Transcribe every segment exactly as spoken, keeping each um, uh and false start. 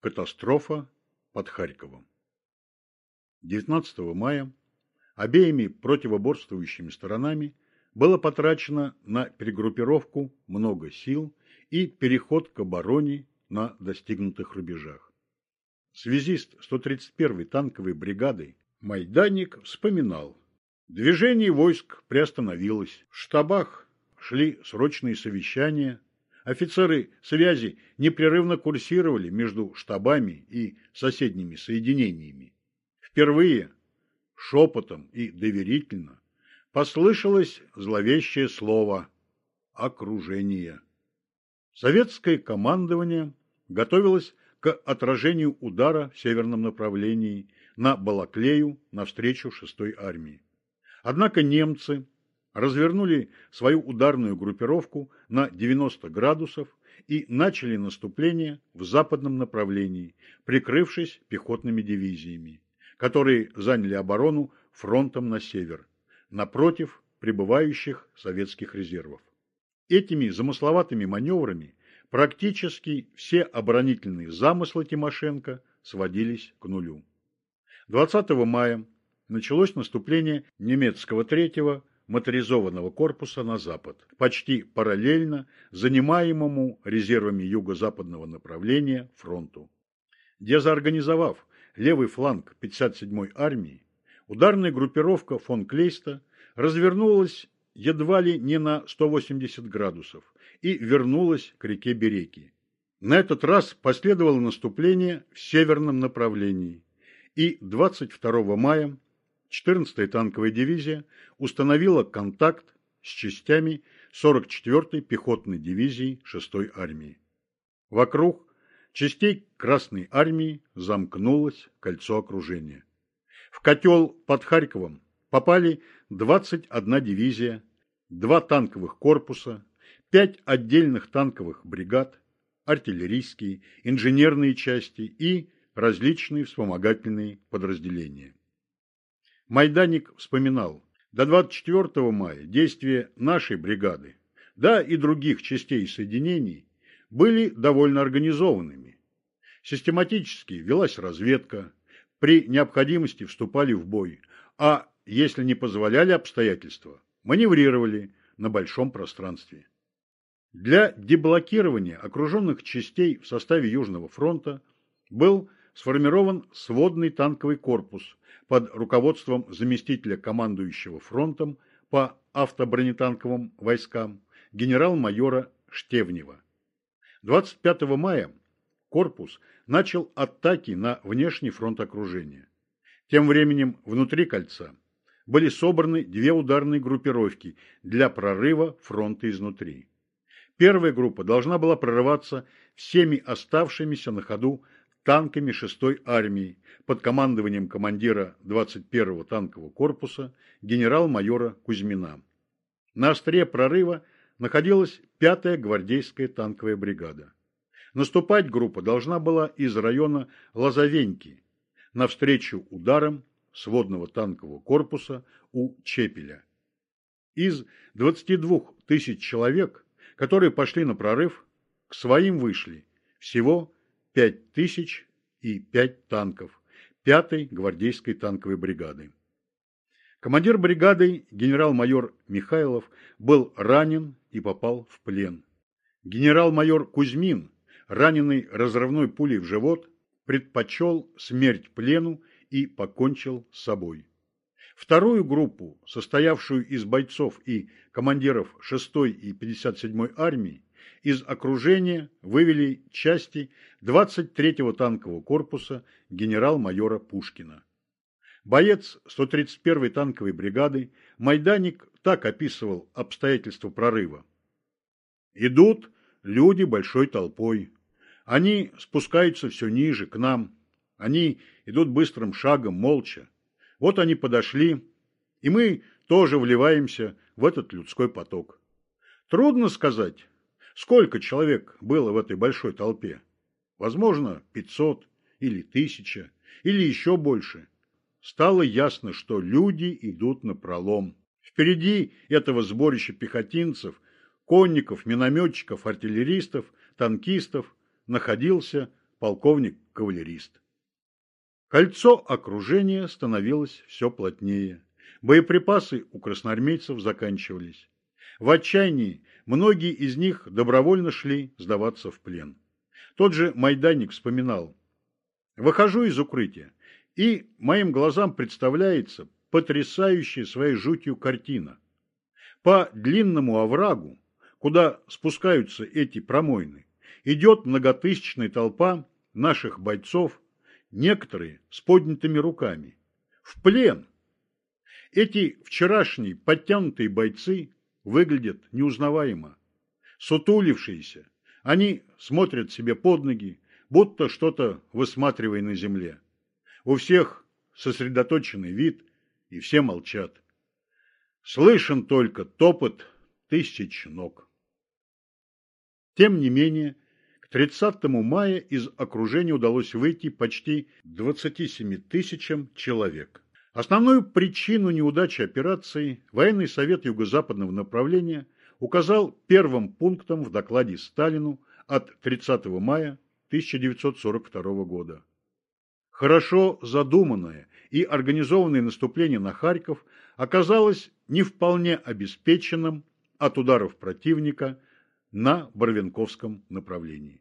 Катастрофа под Харьковом. девятнадцатого мая обеими противоборствующими сторонами было потрачено на перегруппировку много сил и переход к обороне на достигнутых рубежах. Связист сто тридцать первой танковой бригады Майданик вспоминал: движение войск приостановилось, в штабах шли срочные совещания, офицеры связи непрерывно курсировали между штабами и соседними соединениями. Впервые шепотом и доверительно послышалось зловещее слово «окружение». Советское командование готовилось к отражению удара в северном направлении на Балаклею навстречу шестой армии. Однако немцы развернули свою ударную группировку на девяносто градусов и начали наступление в западном направлении, прикрывшись пехотными дивизиями, которые заняли оборону фронтом на север, напротив прибывающих советских резервов. Этими замысловатыми маневрами практически все оборонительные замыслы Тимошенко сводились к нулю. двадцатого мая началось наступление немецкого третьего моторизованного корпуса на запад, почти параллельно занимаемому резервами юго-западного направления фронту. Дезорганизовав левый фланг пятьдесят седьмой армии, ударная группировка фон Клейста развернулась едва ли не на сто восемьдесят градусов и вернулась к реке Береки. На этот раз последовало наступление в северном направлении, и двадцать второго мая четырнадцатая танковая дивизия установила контакт с частями сорок четвёртой пехотной дивизии шестой армии. Вокруг частей Красной армии замкнулось кольцо окружения. В котел под Харьковом попали двадцать одна дивизия, два танковых корпуса, пять отдельных танковых бригад, артиллерийские, инженерные части и различные вспомогательные подразделения. Майданик вспоминал: до двадцать четвёртого мая действия нашей бригады, да и других частей и соединений, были довольно организованными. Систематически велась разведка, при необходимости вступали в бой, а если не позволяли обстоятельства, маневрировали на большом пространстве. Для деблокирования окруженных частей в составе Южного фронта был сформирован сводный танковый корпус под руководством заместителя командующего фронтом по автобронетанковым войскам генерал-майора Штевнева. двадцать пятого мая корпус начал атаки на внешний фронт окружения. Тем временем внутри кольца были собраны две ударные группировки для прорыва фронта изнутри. Первая группа должна была прорываться всеми оставшимися на ходу танками шестой армии под командованием командира двадцать первого танкового корпуса генерал-майора Кузьмина. На острие прорыва находилась пятая гвардейская танковая бригада. Наступать группа должна была из района Лозовеньки навстречу ударам сводного танкового корпуса у Чепеля. Из двадцати двух тысяч человек, которые пошли на прорыв, к своим вышли всего пять тысяч и пять танков пятой гвардейской танковой бригады. Командир бригады генерал-майор Михайлов был ранен и попал в плен. Генерал-майор Кузьмин, раненый разрывной пулей в живот, предпочел смерть плену и покончил с собой. Вторую группу, состоявшую из бойцов и командиров шестой и пятьдесят седьмой армии, из окружения вывели части двадцать третьего танкового корпуса генерал-майора Пушкина. Боец сто тридцать первой танковой бригады Майданик так описывал обстоятельства прорыва: «Идут люди большой толпой. Они спускаются все ниже, к нам. Они идут быстрым шагом, молча. Вот они подошли, и мы тоже вливаемся в этот людской поток. Трудно сказать, сколько человек было в этой большой толпе. Возможно, пятьсот или тысяча, или еще больше. Стало ясно, что люди идут напролом. Впереди этого сборища пехотинцев, конников, минометчиков, артиллеристов, танкистов находился полковник-кавалерист. Кольцо окружения становилось все плотнее. Боеприпасы у красноармейцев заканчивались. В отчаянии многие из них добровольно шли сдаваться в плен. Тот же Майданник вспоминал: «Выхожу из укрытия, и моим глазам представляется потрясающая своей жутью картина. По длинному оврагу, куда спускаются эти промойны, идет многотысячная толпа наших бойцов, некоторые с поднятыми руками. В плен! Эти вчерашние подтянутые бойцы выглядят неузнаваемо. Сутулившиеся, они смотрят себе под ноги, будто что-то высматривая на земле. У всех сосредоточенный вид, и все молчат. Слышен только топот тысяч ног». Тем не менее, к тридцатому мая из окружения удалось выйти почти двадцати семи тысячам человек. Основную причину неудачи операции Военный совет Юго-Западного направления указал первым пунктом в докладе Сталину от тридцатого мая тысяча девятьсот сорок второго года. Хорошо задуманное и организованное наступление на Харьков оказалось не вполне обеспеченным от ударов противника на Боровенковском направлении.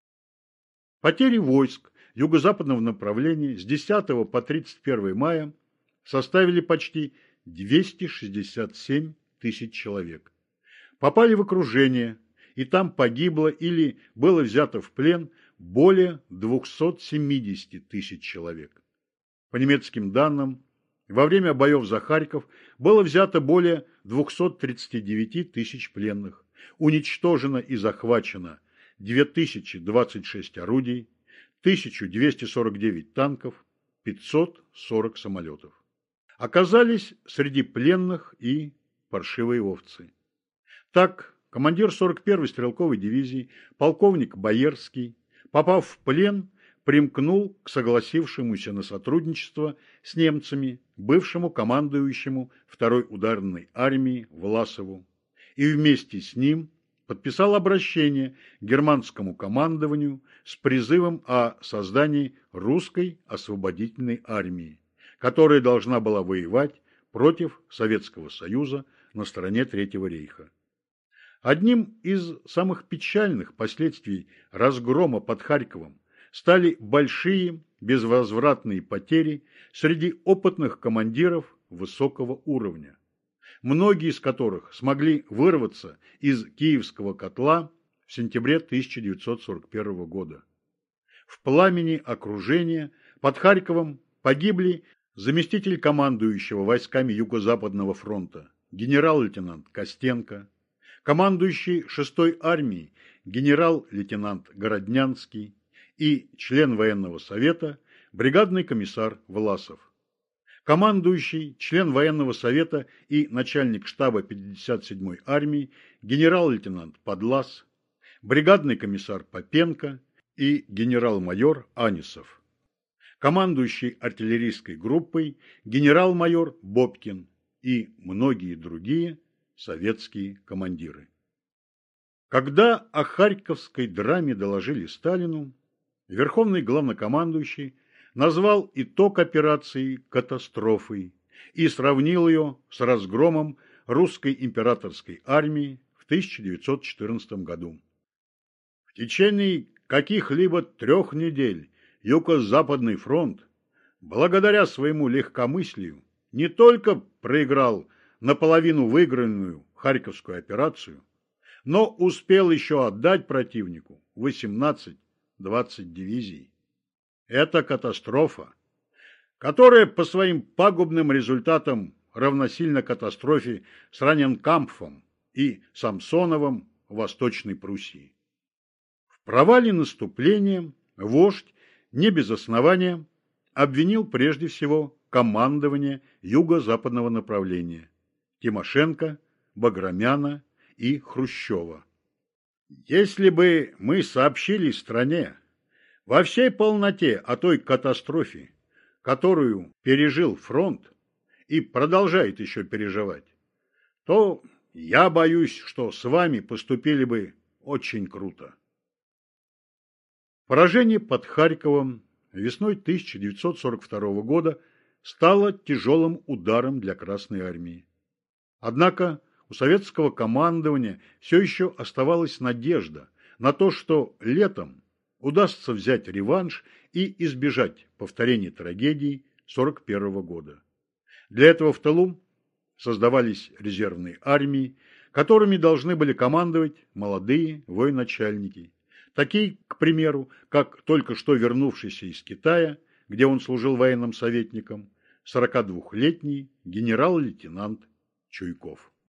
Потери войск юго-западного направления с десятого по тридцать первое мая составили почти двести шестьдесят семь тысяч человек. Попали в окружение, и там погибло или было взято в плен более двухсот семидесяти тысяч человек. По немецким данным, во время боев за Харьков было взято более двухсот тридцати девяти тысяч пленных, уничтожено и захвачено две тысячи двадцать шесть орудий, тысяча двести сорок девять танков, пятьсот сорок самолетов. Оказались среди пленных и паршивые овцы. Так, командир сорок первой стрелковой дивизии, полковник Боярский, попав в плен, примкнул к согласившемуся на сотрудничество с немцами бывшему командующему второй ударной армии Власову и вместе с ним подписал обращение к германскому командованию с призывом о создании русской освободительной армии, которая должна была воевать против Советского Союза на стороне Третьего рейха. Одним из самых печальных последствий разгрома под Харьковом стали большие безвозвратные потери среди опытных командиров высокого уровня, многие из которых смогли вырваться из Киевского котла в сентябре тысяча девятьсот сорок первого года. В пламени окружения под Харьковом погибли заместитель командующего войсками Юго-Западного фронта генерал-лейтенант Костенко, командующий шестой армией генерал-лейтенант Городнянский и член военного совета бригадный комиссар Власов. Командующий, член военного совета и начальник штаба пятьдесят седьмой армии генерал-лейтенант Подлас, бригадный комиссар Попенко и генерал-майор Анисов. Командующий артиллерийской группой генерал-майор Бобкин и многие другие советские командиры. Когда о Харьковской драме доложили Сталину, верховный главнокомандующий назвал итог операции катастрофой и сравнил ее с разгромом русской императорской армии в тысяча девятьсот четырнадцатом году. В течение каких-либо трех недель Юго-Западный фронт, благодаря своему легкомыслию, не только проиграл наполовину выигранную Харьковскую операцию, но успел еще отдать противнику восемнадцать-двадцать дивизий. Это катастрофа, которая по своим пагубным результатам равносильна катастрофе с Раненкампфом и Самсоновым в Восточной Пруссии. В провале наступления вождь не без основания обвинил прежде всего командование юго-западного направления Тимошенко, Баграмяна и Хрущева. Если бы мы сообщили стране во всей полноте о той катастрофе, которую пережил фронт и продолжает еще переживать, то я боюсь, что с вами поступили бы очень круто. Поражение под Харьковом весной тысяча девятьсот сорок второго года стало тяжелым ударом для Красной армии. Однако у советского командования все еще оставалась надежда на то, что летом удастся взять реванш и избежать повторения трагедий сорок первого года. Для этого в тылу создавались резервные армии, которыми должны были командовать молодые военачальники, такие, к примеру, как только что вернувшийся из Китая, где он служил военным советником, сорокадвухлетний генерал-лейтенант Чуйков.